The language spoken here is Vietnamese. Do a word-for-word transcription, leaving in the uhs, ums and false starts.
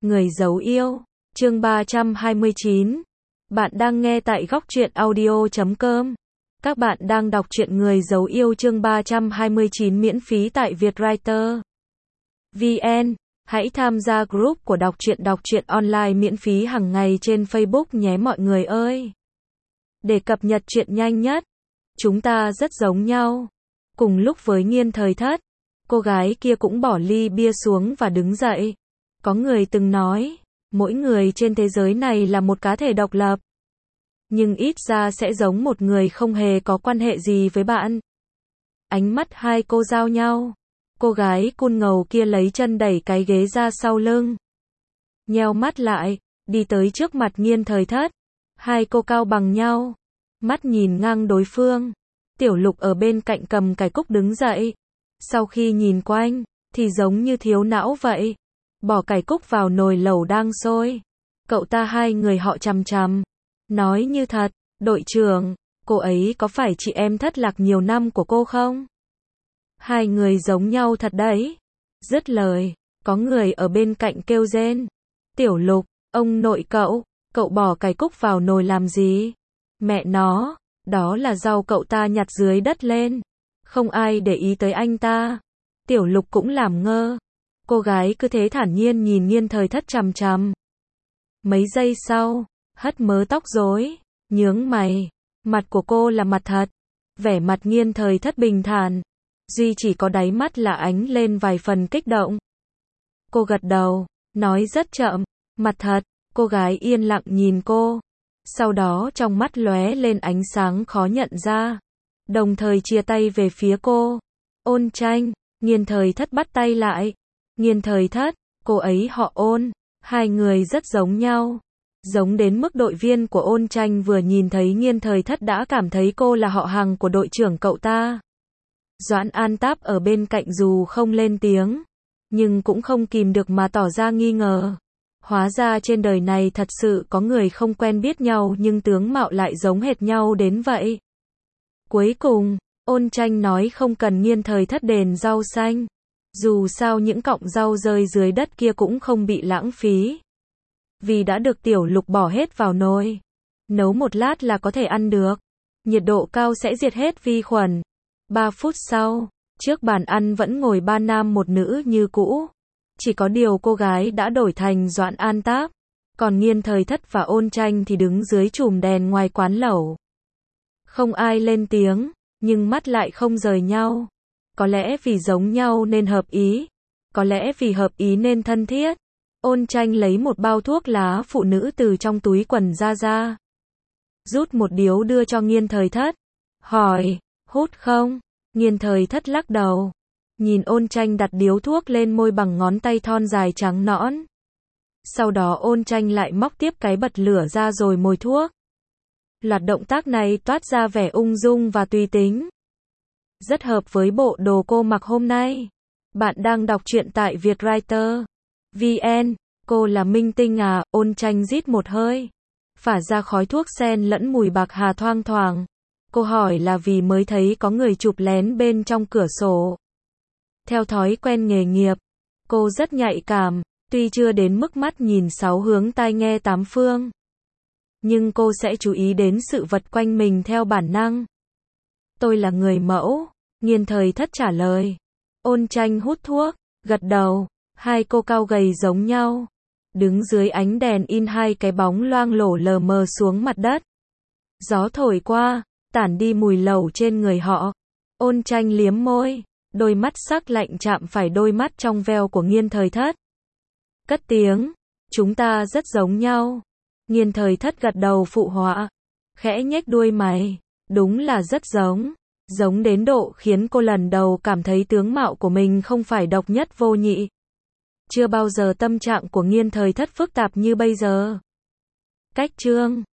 Người giấu yêu, chương ba trăm hai mươi chín. Bạn đang nghe tại góc truyện audio chấm com. Các bạn đang đọc truyện Người giấu yêu chương ba trăm hai mươi chín miễn phí tại Vietwriter vê en. Hãy tham gia group của đọc truyện đọc truyện online miễn phí hàng ngày trên Facebook nhé mọi người ơi. Để cập nhật truyện nhanh nhất, chúng ta rất giống nhau. Cùng lúc với Nghiên Thời Thất, cô gái kia cũng bỏ ly bia xuống và đứng dậy. Có người từng nói, mỗi người trên thế giới này là một cá thể độc lập. Nhưng ít ra sẽ giống một người không hề có quan hệ gì với bạn. Ánh mắt hai cô giao nhau. Cô gái cun ngầu kia lấy chân đẩy cái ghế ra sau lưng. Nheo mắt lại, đi tới trước mặt Nghiên Thời Thất. Hai cô cao bằng nhau. Mắt nhìn ngang đối phương. Tiểu Lục ở bên cạnh cầm cải cúc đứng dậy. Sau khi nhìn quanh, thì giống như thiếu não vậy. Bỏ cải cúc vào nồi lẩu đang sôi. Cậu ta hai người họ chằm chằm. Nói như thật, đội trưởng, cô ấy có phải chị em thất lạc nhiều năm của cô không? Hai người giống nhau thật đấy. Dứt lời, có người ở bên cạnh kêu rên. Tiểu Lục, ông nội cậu, cậu bỏ cải cúc vào nồi làm gì? Mẹ nó, đó là rau cậu ta nhặt dưới đất lên. Không ai để ý tới anh ta. Tiểu Lục cũng làm ngơ. Cô gái cứ thế thản nhiên nhìn Nghiên Thời Thất chằm chằm. Mấy giây sau, hất mớ tóc rối, nhướng mày. Mặt của cô là mặt thật. Vẻ mặt Nghiên Thời Thất bình thản. Duy chỉ có đáy mắt là ánh lên vài phần kích động. Cô gật đầu, nói rất chậm. Mặt thật. Cô gái yên lặng nhìn cô. Sau đó trong mắt lóe lên ánh sáng khó nhận ra. Đồng thời chia tay về phía cô. Ôn Tranh. Nghiên Thời Thất bắt tay lại. Nghiên Thời Thất, cô ấy họ Ôn. Hai người rất giống nhau. Giống đến mức đội viên của Ôn Tranh vừa nhìn thấy Nghiên Thời Thất đã cảm thấy cô là họ hàng của đội trưởng cậu ta. Doãn An Táp ở bên cạnh dù không lên tiếng, nhưng cũng không kìm được mà tỏ ra nghi ngờ. Hóa ra trên đời này thật sự có người không quen biết nhau nhưng tướng mạo lại giống hệt nhau đến vậy. Cuối cùng, Ôn Tranh nói không cần Nghiên Thời Thất đền rau xanh. Dù sao những cọng rau rơi dưới đất kia cũng không bị lãng phí. Vì đã được Tiểu Lục bỏ hết vào nồi. Nấu một lát là có thể ăn được. Nhiệt độ cao sẽ diệt hết vi khuẩn. Ba phút sau, trước bàn ăn vẫn ngồi ba nam một nữ như cũ. Chỉ có điều cô gái đã đổi thành Doãn An Táp. Còn Nghiên Thời Thất và Ôn Tranh thì đứng dưới chùm đèn ngoài quán lẩu. Không ai lên tiếng, nhưng mắt lại không rời nhau. Có lẽ vì giống nhau nên hợp ý. Có lẽ vì hợp ý nên thân thiết. Ôn Tranh lấy một bao thuốc lá phụ nữ từ trong túi quần ra ra. Rút một điếu đưa cho Nghiên Thời Thất. Hỏi, hút không? Nghiên Thời Thất lắc đầu. Nhìn Ôn Tranh đặt điếu thuốc lên môi bằng ngón tay thon dài trắng nõn. Sau đó Ôn Tranh lại móc tiếp cái bật lửa ra rồi mồi thuốc. Loạt động tác này toát ra vẻ ung dung và tùy tính. Rất hợp với bộ đồ cô mặc hôm nay. Bạn đang đọc truyện tại Vietwriter vê en. Cô là minh tinh à? Ôn Tranh rít một hơi. Phả ra khói thuốc sen lẫn mùi bạc hà thoang thoảng. Cô hỏi là vì mới thấy có người chụp lén bên trong cửa sổ. Theo thói quen nghề nghiệp, cô rất nhạy cảm, tuy chưa đến mức mắt nhìn sáu hướng tai nghe tám phương. Nhưng cô sẽ chú ý đến sự vật quanh mình theo bản năng. Tôi là người mẫu, Nghiên Thời Thất trả lời. Ôn Tranh hút thuốc, gật đầu, hai cô cao gầy giống nhau. Đứng dưới ánh đèn in hai cái bóng loang lổ lờ mờ xuống mặt đất. Gió thổi qua, tản đi mùi lẩu trên người họ. Ôn Tranh liếm môi, đôi mắt sắc lạnh chạm phải đôi mắt trong veo của Nghiên Thời Thất. Cất tiếng, chúng ta rất giống nhau. Nghiên Thời Thất gật đầu phụ họa, khẽ nhếch đuôi mày, đúng là rất giống. Giống đến độ khiến cô lần đầu cảm thấy tướng mạo của mình không phải độc nhất vô nhị. Chưa bao giờ tâm trạng của Nghiên Thời Thất phức tạp như bây giờ. Cách chương